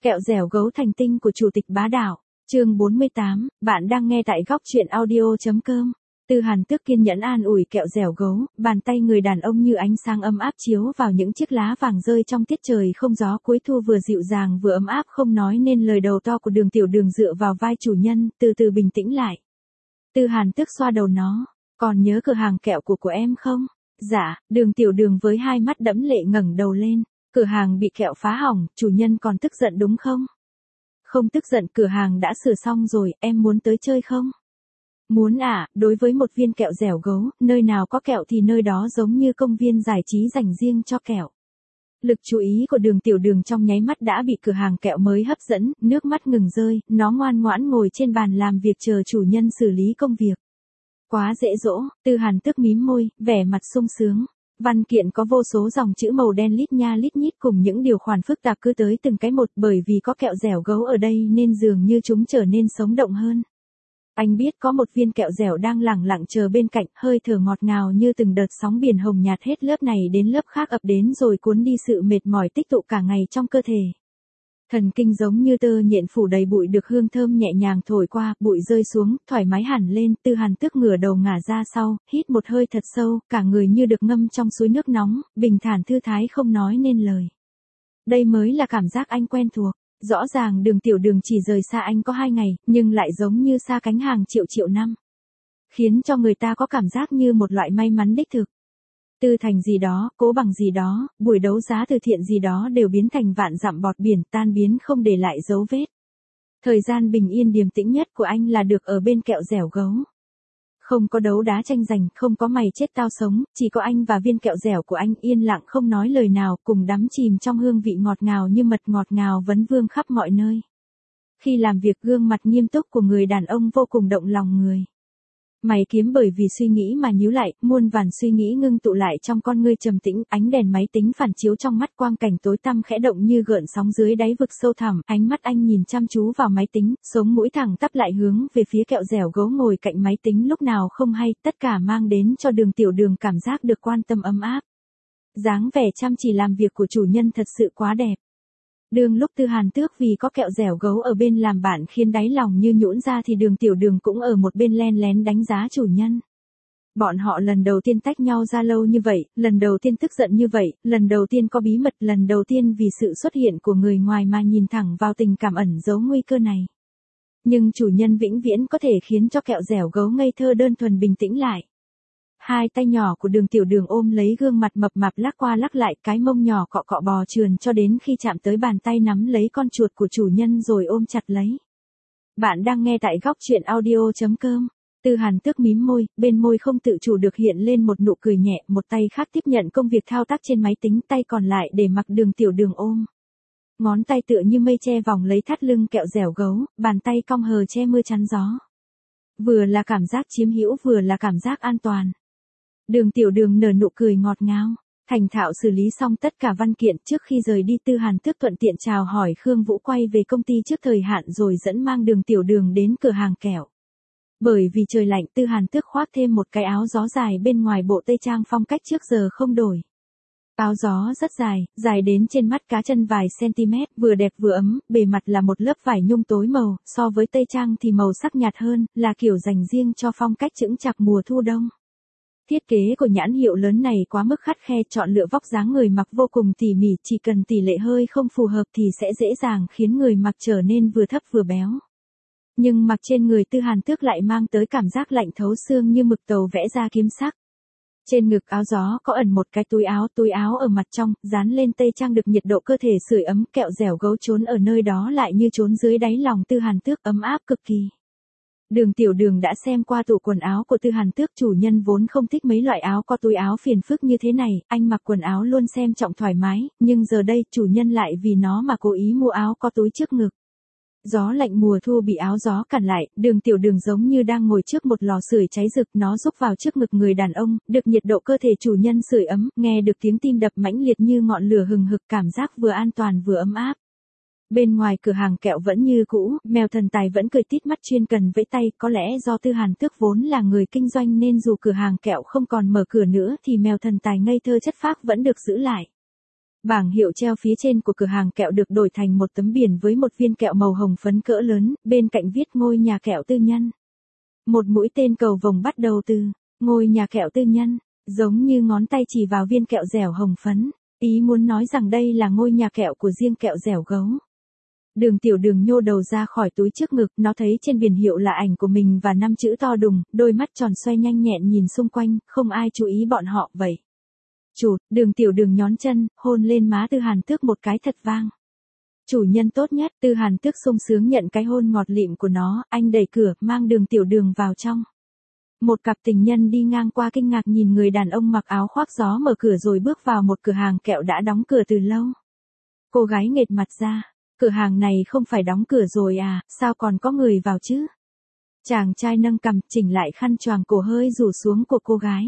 Kẹo dẻo gấu thành tinh của Chủ tịch Bá Đạo. Chương 48, bạn đang nghe tại góc truyện audio.com. Tư Hàn Tước kiên nhẫn an ủi kẹo dẻo gấu, bàn tay người đàn ông như ánh sáng ấm áp chiếu vào những chiếc lá vàng rơi trong tiết trời không gió cuối thu vừa dịu dàng vừa ấm áp không nói nên lời đầu to của Đường Tiểu Đường dựa vào vai chủ nhân, từ từ bình tĩnh lại. Tư Hàn Tước xoa đầu nó, còn nhớ cửa hàng kẹo của em không? Dạ, Đường Tiểu Đường với hai mắt đẫm lệ ngẩng đầu lên. Cửa hàng bị kẹo phá hỏng, chủ nhân còn tức giận đúng không? Không tức giận, cửa hàng đã sửa xong rồi, em muốn tới chơi không? Muốn à, đối với một viên kẹo dẻo gấu, nơi nào có kẹo thì nơi đó giống như công viên giải trí dành riêng cho kẹo. Lực chú ý của Đường Tiểu Đường trong nháy mắt đã bị cửa hàng kẹo mới hấp dẫn, nước mắt ngừng rơi, nó ngoan ngoãn ngồi trên bàn làm việc chờ chủ nhân xử lý công việc. Quá dễ dỗ, Tư Hàn Tước mím môi, vẻ mặt sung sướng. Văn kiện có vô số dòng chữ màu đen lít nha lít nhít cùng những điều khoản phức tạp cứ tới từng cái một, bởi vì có kẹo dẻo gấu ở đây nên dường như chúng trở nên sống động hơn. Anh biết có một viên kẹo dẻo đang lẳng lặng chờ bên cạnh, hơi thở ngọt ngào như từng đợt sóng biển hồng nhạt hết lớp này đến lớp khác ập đến rồi cuốn đi sự mệt mỏi tích tụ cả ngày trong cơ thể. Thần kinh giống như tơ nhện phủ đầy bụi được hương thơm nhẹ nhàng thổi qua, bụi rơi xuống, thoải mái hẳn lên. Tư Hàn Tước ngửa đầu ngả ra sau, hít một hơi thật sâu, cả người như được ngâm trong suối nước nóng, bình thản thư thái không nói nên lời. Đây mới là cảm giác anh quen thuộc. Rõ ràng Đường Tiểu Đường chỉ rời xa anh có 2 ngày, nhưng lại giống như xa cánh hàng triệu triệu năm. Khiến cho người ta có cảm giác như một loại may mắn đích thực. Tư thành gì đó, cố bằng gì đó, buổi đấu giá từ thiện gì đó đều biến thành vạn dặm bọt biển, tan biến không để lại dấu vết. Thời gian bình yên điềm tĩnh nhất của anh là được ở bên kẹo dẻo gấu. Không có đấu đá tranh giành, không có mày chết tao sống, chỉ có anh và viên kẹo dẻo của anh yên lặng không nói lời nào, cùng đắm chìm trong hương vị ngọt ngào như mật ngọt ngào vấn vương khắp mọi nơi. Khi làm việc, gương mặt nghiêm túc của người đàn ông vô cùng động lòng người. Mày kiếm bởi vì suy nghĩ mà nhíu lại, muôn vàn suy nghĩ ngưng tụ lại trong con ngươi trầm tĩnh, ánh đèn máy tính phản chiếu trong mắt quang cảnh tối tăm khẽ động như gợn sóng dưới đáy vực sâu thẳm, ánh mắt anh nhìn chăm chú vào máy tính, sống mũi thẳng tắp lại hướng về phía kẹo dẻo gấu ngồi cạnh máy tính lúc nào không hay, tất cả mang đến cho Đường Tiểu Đường cảm giác được quan tâm ấm áp. Dáng vẻ chăm chỉ làm việc của chủ nhân thật sự quá đẹp. Đường lúc Tư Hàn Tước vì có kẹo dẻo gấu ở bên làm bạn khiến đáy lòng như nhũn ra thì Đường Tiểu Đường cũng ở một bên len lén đánh giá chủ nhân. Bọn họ lần đầu tiên tách nhau ra lâu như vậy, lần đầu tiên tức giận như vậy, lần đầu tiên có bí mật, lần đầu tiên vì sự xuất hiện của người ngoài mà nhìn thẳng vào tình cảm ẩn giấu nguy cơ này. Nhưng chủ nhân vĩnh viễn có thể khiến cho kẹo dẻo gấu ngây thơ đơn thuần bình tĩnh lại. Hai tay nhỏ của Đường Tiểu Đường ôm lấy gương mặt mập mạp lắc qua lắc lại, cái mông nhỏ cọ cọ bò trườn cho đến khi chạm tới bàn tay nắm lấy con chuột của chủ nhân rồi ôm chặt lấy. Bạn đang nghe tại góc truyện audio.com. Tư Hàn Tước mím môi, bên môi không tự chủ được hiện lên một nụ cười nhẹ, một tay khác tiếp nhận công việc thao tác trên máy tính, tay còn lại để mặc Đường Tiểu Đường ôm. Ngón tay tựa như mây che vòng lấy thắt lưng kẹo dẻo gấu, bàn tay cong hờ che mưa chắn gió. Vừa là cảm giác chiếm hữu vừa là cảm giác an toàn. Đường Tiểu Đường nở nụ cười ngọt ngào, thành thạo xử lý xong tất cả văn kiện trước khi rời đi. Tư Hàn Tước thuận tiện chào hỏi Khương Vũ quay về công ty trước thời hạn rồi dẫn mang Đường Tiểu Đường đến cửa hàng kẹo. Bởi vì trời lạnh, Tư Hàn Tước khoác thêm một cái áo gió dài bên ngoài bộ tây trang phong cách trước giờ không đổi. Áo gió rất dài, dài đến trên mắt cá chân vài cm, vừa đẹp vừa ấm, bề mặt là một lớp vải nhung tối màu, so với tây trang thì màu sắc nhạt hơn, là kiểu dành riêng cho phong cách chững chạc mùa thu đông. Thiết kế của nhãn hiệu lớn này quá mức khắt khe, chọn lựa vóc dáng người mặc vô cùng tỉ mỉ, chỉ cần tỷ lệ hơi không phù hợp thì sẽ dễ dàng khiến người mặc trở nên vừa thấp vừa béo. Nhưng mặc trên người Tư Hàn Tước lại mang tới cảm giác lạnh thấu xương như mực tàu vẽ ra kiếm sắc. Trên ngực áo gió có ẩn một cái túi áo ở mặt trong, dán lên tây trang được nhiệt độ cơ thể sưởi ấm, kẹo dẻo gấu trốn ở nơi đó lại như trốn dưới đáy lòng Tư Hàn Tước, ấm áp cực kỳ. Đường Tiểu Đường đã xem qua tủ quần áo của Tư Hàn Tước, chủ nhân vốn không thích mấy loại áo có túi áo phiền phức như thế này, anh mặc quần áo luôn xem trọng thoải mái, nhưng giờ đây chủ nhân lại vì nó mà cố ý mua áo có túi trước ngực. Gió lạnh mùa thu bị áo gió cản lại, Đường Tiểu Đường giống như đang ngồi trước một lò sưởi cháy rực, nó rúc vào trước ngực người đàn ông, được nhiệt độ cơ thể chủ nhân sưởi ấm, nghe được tiếng tim đập mãnh liệt như ngọn lửa hừng hực, cảm giác vừa an toàn vừa ấm áp. Bên ngoài cửa hàng kẹo vẫn như cũ, mèo thần tài vẫn cười tít mắt chuyên cần vẫy tay, có lẽ do Tư Hàn Tước vốn là người kinh doanh nên dù cửa hàng kẹo không còn mở cửa nữa thì mèo thần tài ngây thơ chất phác vẫn được giữ lại. Bảng hiệu treo phía trên của cửa hàng kẹo được đổi thành một tấm biển với một viên kẹo màu hồng phấn cỡ lớn, bên cạnh viết ngôi nhà kẹo tư nhân. Một mũi tên cầu vồng bắt đầu từ ngôi nhà kẹo tư nhân, giống như ngón tay chỉ vào viên kẹo dẻo hồng phấn, ý muốn nói rằng đây là ngôi nhà kẹo của riêng kẹo dẻo gấu. Đường Tiểu Đường nhô đầu ra khỏi túi trước ngực, nó thấy trên biển hiệu là ảnh của mình và 5 chữ to đùng, đôi mắt tròn xoay nhanh nhẹn nhìn xung quanh, không ai chú ý bọn họ vậy. Chủ, Đường Tiểu Đường nhón chân, hôn lên má Tư Hàn Tước một cái thật vang. Chủ nhân tốt nhất, Tư Hàn Tước sung sướng nhận cái hôn ngọt lịm của nó, anh đẩy cửa, mang Đường Tiểu Đường vào trong. Một cặp tình nhân đi ngang qua kinh ngạc nhìn người đàn ông mặc áo khoác gió mở cửa rồi bước vào một cửa hàng kẹo đã đóng cửa từ lâu. Cô gái nghệt mặt ra, cửa hàng này không phải đóng cửa rồi à, sao còn có người vào chứ? Chàng trai nâng cằm, chỉnh lại khăn choàng cổ hơi rủ xuống của cô gái.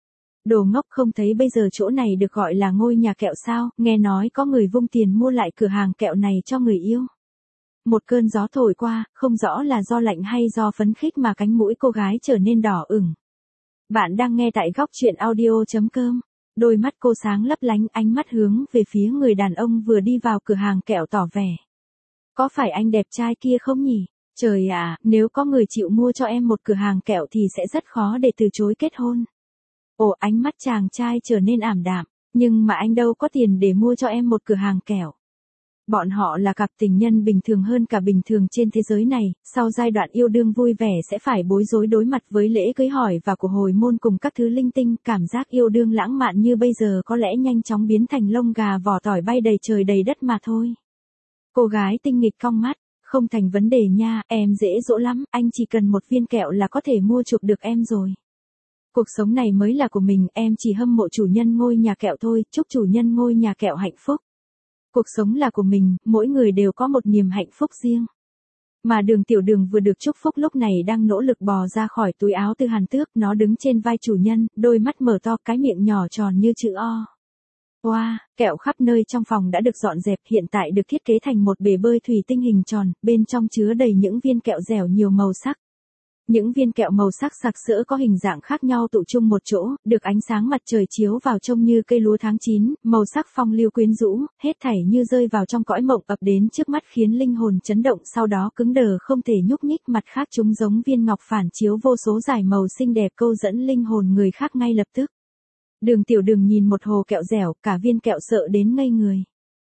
Đồ ngốc, không thấy bây giờ chỗ này được gọi là ngôi nhà kẹo sao, nghe nói có người vung tiền mua lại cửa hàng kẹo này cho người yêu. Một cơn gió thổi qua, không rõ là do lạnh hay do phấn khích mà cánh mũi cô gái trở nên đỏ ửng. Bạn đang nghe tại góc truyện audio.com. Đôi mắt cô sáng lấp lánh, ánh mắt hướng về phía người đàn ông vừa đi vào cửa hàng kẹo tỏ vẻ. Có phải anh đẹp trai kia không nhỉ? Trời ạ, nếu có người chịu mua cho em một cửa hàng kẹo thì sẽ rất khó để từ chối kết hôn. Ồ, ánh mắt chàng trai trở nên ảm đạm, nhưng mà anh đâu có tiền để mua cho em một cửa hàng kẹo. Bọn họ là cặp tình nhân bình thường hơn cả bình thường trên thế giới này, sau giai đoạn yêu đương vui vẻ sẽ phải bối rối đối mặt với lễ cưới hỏi và của hồi môn cùng các thứ linh tinh, cảm giác yêu đương lãng mạn như bây giờ có lẽ nhanh chóng biến thành lông gà vỏ tỏi bay đầy trời đầy đất mà thôi. Cô gái tinh nghịch cong mắt, không thành vấn đề nha, em dễ dỗ lắm, anh chỉ cần một viên kẹo là có thể mua chuộc được em rồi. Cuộc sống này mới là của mình, em chỉ hâm mộ chủ nhân ngôi nhà kẹo thôi, chúc chủ nhân ngôi nhà kẹo hạnh phúc. Cuộc sống là của mình, mỗi người đều có một niềm hạnh phúc riêng. Mà Đường Tiểu Đường vừa được chúc phúc lúc này đang nỗ lực bò ra khỏi túi áo Tư Hàn Tước, nó đứng trên vai chủ nhân, đôi mắt mở to, cái miệng nhỏ tròn như chữ O. Wow, kẹo khắp nơi trong phòng đã được dọn dẹp, hiện tại được thiết kế thành một bể bơi thủy tinh hình tròn, bên trong chứa đầy những viên kẹo dẻo nhiều màu sắc. Những viên kẹo màu sắc sặc sỡ có hình dạng khác nhau tụ chung một chỗ, được ánh sáng mặt trời chiếu vào trông như cây lúa tháng 9, màu sắc phong lưu quyến rũ, hết thảy như rơi vào trong cõi mộng ập đến trước mắt khiến linh hồn chấn động sau đó cứng đờ không thể nhúc nhích, mặt khác chúng giống viên ngọc phản chiếu vô số dải màu xinh đẹp câu dẫn linh hồn người khác ngay lập tức. Đường Tiểu Đường nhìn một hồ kẹo dẻo, cả viên kẹo sợ đến ngây người.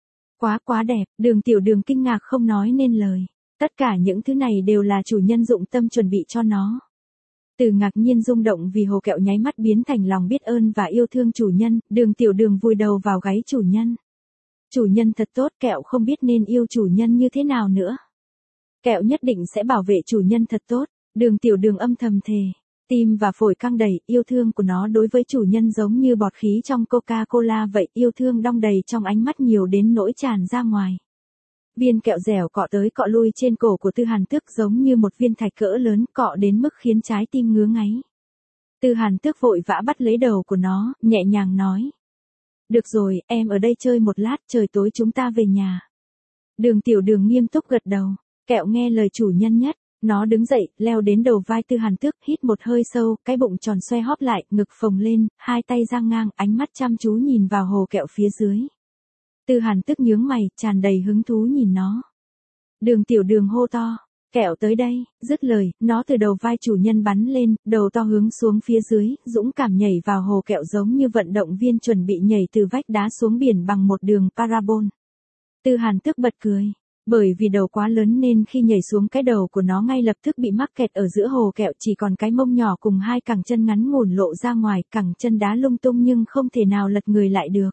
Quá đẹp, Đường Tiểu Đường kinh ngạc không nói nên lời. Tất cả những thứ này đều là chủ nhân dụng tâm chuẩn bị cho nó. Từ ngạc nhiên rung động vì hồ kẹo nháy mắt biến thành lòng biết ơn và yêu thương chủ nhân, Đường Tiểu Đường vùi đầu vào gáy chủ nhân. Chủ nhân thật tốt, kẹo không biết nên yêu chủ nhân như thế nào nữa. Kẹo nhất định sẽ bảo vệ chủ nhân thật tốt, Đường Tiểu Đường âm thầm thề. Tim và phổi căng đầy, yêu thương của nó đối với chủ nhân giống như bọt khí trong Coca-Cola vậy, yêu thương đong đầy trong ánh mắt nhiều đến nỗi tràn ra ngoài. Viên kẹo dẻo cọ tới cọ lui trên cổ của Tư Hàn Tước giống như một viên thạch cỡ lớn, cọ đến mức khiến trái tim ngứa ngáy. Tư Hàn Tước vội vã bắt lấy đầu của nó, nhẹ nhàng nói. Được rồi, em ở đây chơi một lát, trời tối chúng ta về nhà. Đường Tiểu Đường nghiêm túc gật đầu, kẹo nghe lời chủ nhân nhất. Nó đứng dậy, leo đến đầu vai Tư Hàn Tước, hít một hơi sâu, cái bụng tròn xoay hóp lại, ngực phồng lên, hai tay dang ngang, ánh mắt chăm chú nhìn vào hồ kẹo phía dưới. Tư Hàn Tước nhướng mày, tràn đầy hứng thú nhìn nó. Đường Tiểu Đường hô to, kẹo tới đây, dứt lời, nó từ đầu vai chủ nhân bắn lên, đầu to hướng xuống phía dưới, dũng cảm nhảy vào hồ kẹo giống như vận động viên chuẩn bị nhảy từ vách đá xuống biển bằng một đường parabol. Tư Hàn Tước bật cười. Bởi vì đầu quá lớn nên khi nhảy xuống cái đầu của nó ngay lập tức bị mắc kẹt ở giữa hồ kẹo, chỉ còn cái mông nhỏ cùng hai cẳng chân ngắn ngủn lộ ra ngoài, cẳng chân đá lung tung nhưng không thể nào lật người lại được.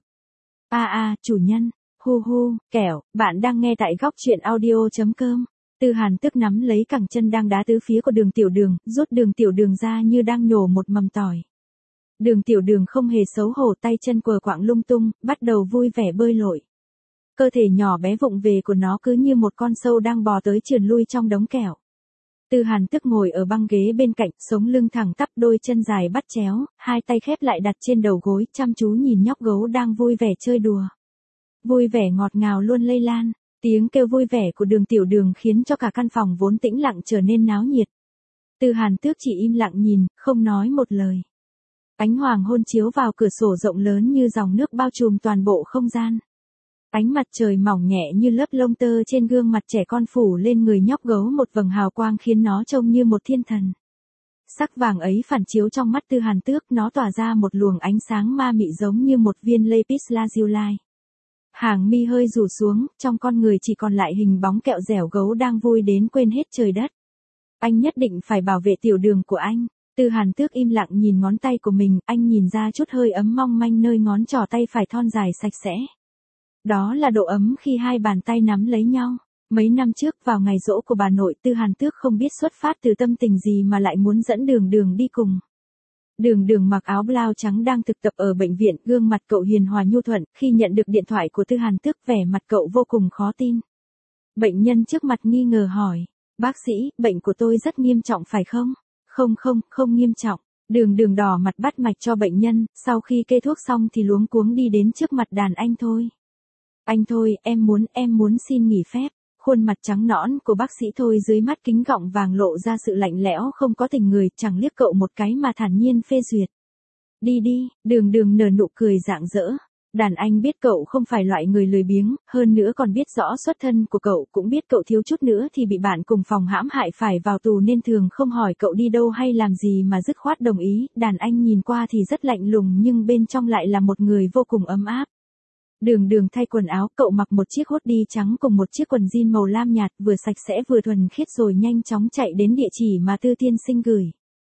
Chủ nhân, hu, kẹo, bạn đang nghe tại góc truyện audio.com. Tư Hàn Tước nắm lấy cẳng chân đang đá tứ phía của Đường Tiểu Đường, rút Đường Tiểu Đường ra như đang nhổ một mầm tỏi. Đường Tiểu Đường không hề xấu hổ, tay chân quờ quạng lung tung, bắt đầu vui vẻ bơi lội. Cơ thể nhỏ bé vụng về của nó cứ như một con sâu đang bò tới trườn lui trong đống kẹo. Tư Hàn Tước ngồi ở băng ghế bên cạnh, sống lưng thẳng tắp, đôi chân dài bắt chéo, hai tay khép lại đặt trên đầu gối, chăm chú nhìn nhóc gấu đang vui vẻ chơi đùa. Vui vẻ ngọt ngào luôn lây lan, tiếng kêu vui vẻ của Đường Tiểu Đường khiến cho cả căn phòng vốn tĩnh lặng trở nên náo nhiệt. Tư Hàn Tước chỉ im lặng nhìn, không nói một lời. Ánh hoàng hôn chiếu vào cửa sổ rộng lớn như dòng nước bao trùm toàn bộ không gian. Ánh mặt trời mỏng nhẹ như lớp lông tơ trên gương mặt trẻ con phủ lên người nhóc gấu một vầng hào quang khiến nó trông như một thiên thần. Sắc vàng ấy phản chiếu trong mắt Tư Hàn Tước, nó tỏa ra một luồng ánh sáng ma mị giống như một viên lapis lazuli. Hàng mi hơi rủ xuống, trong con người chỉ còn lại hình bóng kẹo dẻo gấu đang vui đến quên hết trời đất. Anh nhất định phải bảo vệ tiểu đường của anh. Tư Hàn Tước im lặng nhìn ngón tay của mình, anh nhìn ra chút hơi ấm mong manh nơi ngón trỏ tay phải thon dài sạch sẽ. Đó là độ ấm khi hai bàn tay nắm lấy nhau. Mấy năm trước vào ngày giỗ của bà nội, Tư Hàn Tước không biết xuất phát từ tâm tình gì mà lại muốn dẫn Đường Đường đi cùng. Đường Đường mặc áo blau trắng đang thực tập ở bệnh viện, gương mặt cậu hiền hòa nhu thuận, khi nhận được điện thoại của Tư Hàn Tước vẻ mặt cậu vô cùng khó tin. Bệnh nhân trước mặt nghi ngờ hỏi, bác sĩ, bệnh của tôi rất nghiêm trọng phải không? Không nghiêm trọng. Đường Đường đỏ mặt bắt mạch cho bệnh nhân, sau khi kê thuốc xong thì luống cuống đi đến trước mặt đàn anh Thôi. Anh Thôi, em muốn xin nghỉ phép. Khuôn mặt trắng nõn của bác sĩ Thôi dưới mắt kính gọng vàng lộ ra sự lạnh lẽo không có tình người, chẳng liếc cậu một cái mà thản nhiên phê duyệt. Đi đi, Đường Đường nở nụ cười rạng rỡ. Đàn anh biết cậu không phải loại người lười biếng, hơn nữa còn biết rõ xuất thân của cậu, cũng biết cậu thiếu chút nữa thì bị bạn cùng phòng hãm hại phải vào tù nên thường không hỏi cậu đi đâu hay làm gì mà dứt khoát đồng ý. Đàn anh nhìn qua thì rất lạnh lùng nhưng bên trong lại là một người vô cùng ấm áp. Đường Đường thay quần áo, cậu mặc một chiếc hoodie trắng cùng một chiếc quần jean màu lam nhạt, vừa sạch sẽ vừa thuần khiết rồi nhanh chóng chạy đến địa chỉ mà Tư tiên sinh gửi.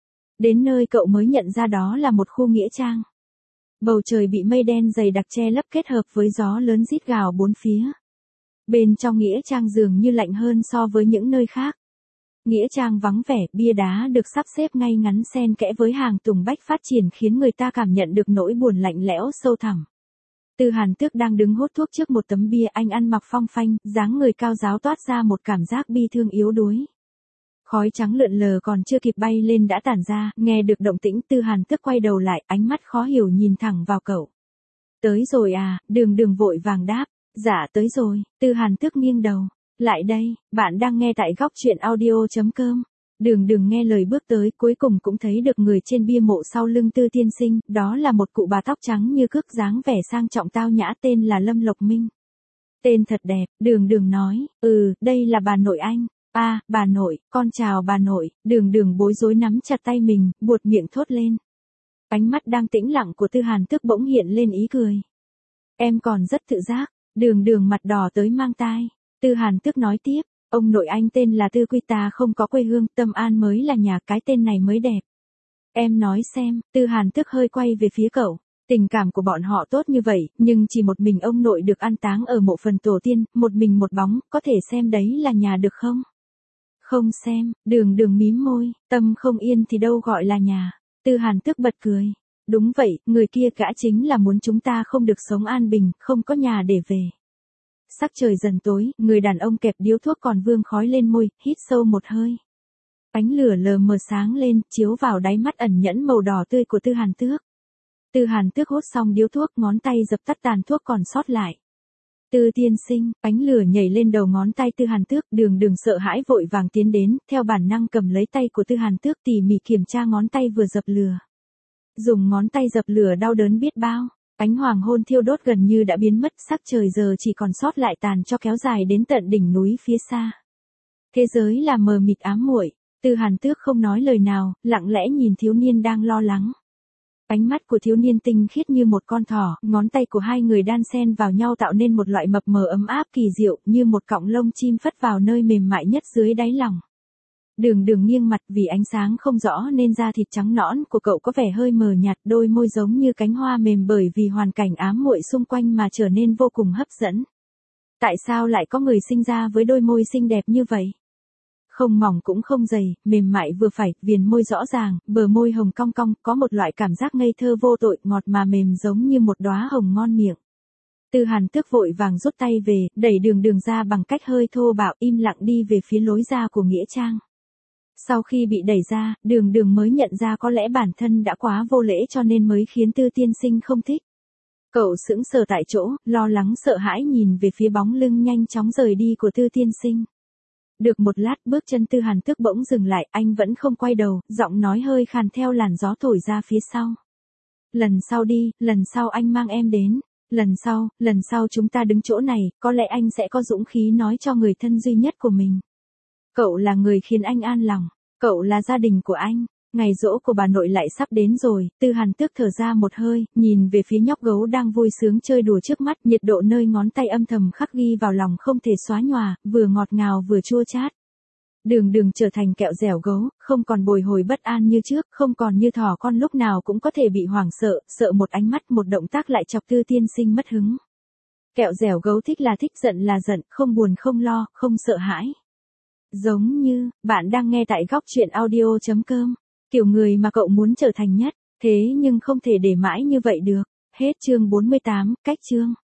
Đến nơi cậu mới nhận ra đó là một khu nghĩa trang. Bầu trời bị mây đen dày đặc che lấp kết hợp với gió lớn rít gào bốn phía. Bên trong nghĩa trang dường như lạnh hơn so với những nơi khác. Nghĩa trang vắng vẻ, bia đá được sắp xếp ngay ngắn xen kẽ với hàng tùng bách phát triển khiến người ta cảm nhận được nỗi buồn lạnh lẽo sâu thẳm. Tư Hàn Tước đang đứng hút thuốc trước một tấm bia, anh ăn mặc phong phanh, dáng người cao ráo toát ra một cảm giác bi thương yếu đuối. Khói trắng lượn lờ còn chưa kịp bay lên đã tản ra, nghe được động tĩnh Tư Hàn Tước quay đầu lại, ánh mắt khó hiểu nhìn thẳng vào cậu. Tới rồi à, Đường Đường vội vàng đáp, dạ tới rồi. Tư Hàn Tước nghiêng đầu, lại đây, bạn đang nghe tại góc truyện audio.com. Đường Đường nghe lời bước tới, cuối cùng cũng thấy được người trên bia mộ sau lưng Tư tiên sinh, đó là một cụ bà tóc trắng như cước, dáng vẻ sang trọng tao nhã, tên là Lâm Lộc Minh. Tên thật đẹp, Đường Đường nói, đây là bà nội anh. À, bà nội, con chào bà nội. Đường Đường bối rối nắm chặt tay mình, buột miệng thốt lên. Ánh mắt đang tĩnh lặng của Tư Hàn Tước bỗng hiện lên ý cười. Em còn rất tự giác. Đường Đường mặt đỏ tới mang tai. Tư Hàn Tước nói tiếp, ông nội anh tên là Tư Quy, ta không có quê hương, Tâm An mới là nhà, cái tên này mới đẹp. Em nói xem. Tư Hàn Tước hơi quay về phía cậu. Tình cảm của bọn họ tốt như vậy, nhưng chỉ một mình ông nội được an táng ở mộ phần tổ tiên, một mình một bóng, có thể xem đấy là nhà được không? Không xem. Đường Đường mím môi, tâm không yên thì đâu gọi là nhà. Tư Hàn Tước bật cười. Đúng vậy, người kia gã chính là muốn chúng ta không được sống an bình, không có nhà để về. Sắc trời dần tối, người đàn ông kẹp điếu thuốc còn vương khói lên môi, hít sâu một hơi. Ánh lửa lờ mờ sáng lên, chiếu vào đáy mắt ẩn nhẫn màu đỏ tươi của Tư Hàn Tước. Tư Hàn Tước hút xong điếu thuốc, ngón tay dập tắt tàn thuốc còn sót lại. Tư tiên sinh, ánh lửa nhảy lên đầu ngón tay Tư Hàn Tước, Đường Đường sợ hãi vội vàng tiến đến, theo bản năng cầm lấy tay của Tư Hàn Tước tỉ mỉ kiểm tra ngón tay vừa dập lửa. Dùng ngón tay dập lửa đau đớn biết bao, ánh hoàng hôn thiêu đốt gần như đã biến mất, sắc trời giờ chỉ còn sót lại tàn cho kéo dài đến tận đỉnh núi phía xa. Thế giới là mờ mịt ám muội. Tư Hàn Tước không nói lời nào, lặng lẽ nhìn thiếu niên đang lo lắng. Ánh mắt của thiếu niên tinh khiết như một con thỏ, ngón tay của hai người đan xen vào nhau tạo nên một loại mập mờ ấm áp kỳ diệu, như một cọng lông chim phất vào nơi mềm mại nhất dưới đáy lòng. Đường Đường nghiêng mặt, vì ánh sáng không rõ nên da thịt trắng nõn của cậu có vẻ hơi mờ nhạt, đôi môi giống như cánh hoa mềm bởi vì hoàn cảnh ám muội xung quanh mà trở nên vô cùng hấp dẫn. Tại sao lại có người sinh ra với đôi môi xinh đẹp như vậy? Không mỏng cũng không dày, mềm mại vừa phải, viền môi rõ ràng, bờ môi hồng cong cong, có một loại cảm giác ngây thơ vô tội, ngọt mà mềm giống như một đóa hồng ngon miệng. Tư Hàn Tước vội vàng rút tay về, đẩy Đường Đường ra bằng cách hơi thô bạo, im lặng đi về phía lối ra của nghĩa trang. Sau khi bị đẩy ra, Đường Đường mới nhận ra có lẽ bản thân đã quá vô lễ cho nên mới khiến Tư tiên sinh không thích. Cậu sững sờ tại chỗ, lo lắng sợ hãi nhìn về phía bóng lưng nhanh chóng rời đi của Tư tiên sinh. Được một lát, bước chân Tư Hàn Tước bỗng dừng lại, anh vẫn không quay đầu, giọng nói hơi khàn theo làn gió thổi ra phía sau. Lần sau đi, lần sau anh mang em đến. Lần sau chúng ta đứng chỗ này, có lẽ anh sẽ có dũng khí nói cho người thân duy nhất của mình. Cậu là người khiến anh an lòng. Cậu là gia đình của anh. Ngày giỗ của bà nội lại sắp đến rồi, Tư Hàn Tước thở ra một hơi, nhìn về phía nhóc gấu đang vui sướng chơi đùa trước mắt, nhiệt độ nơi ngón tay âm thầm khắc ghi vào lòng không thể xóa nhòa, vừa ngọt ngào vừa chua chát. Đường Đường trở thành kẹo dẻo gấu, không còn bồi hồi bất an như trước, không còn như thỏ con lúc nào cũng có thể bị hoảng sợ, sợ một ánh mắt một động tác lại chọc Tư tiên sinh mất hứng. Kẹo dẻo gấu thích là thích, giận là giận, không buồn không lo, không sợ hãi. Giống như, bạn đang nghe tại góc truyện audio.com. Kiểu người mà cậu muốn trở thành nhất, thế nhưng không thể để mãi như vậy được. Hết chương 48, cách chương.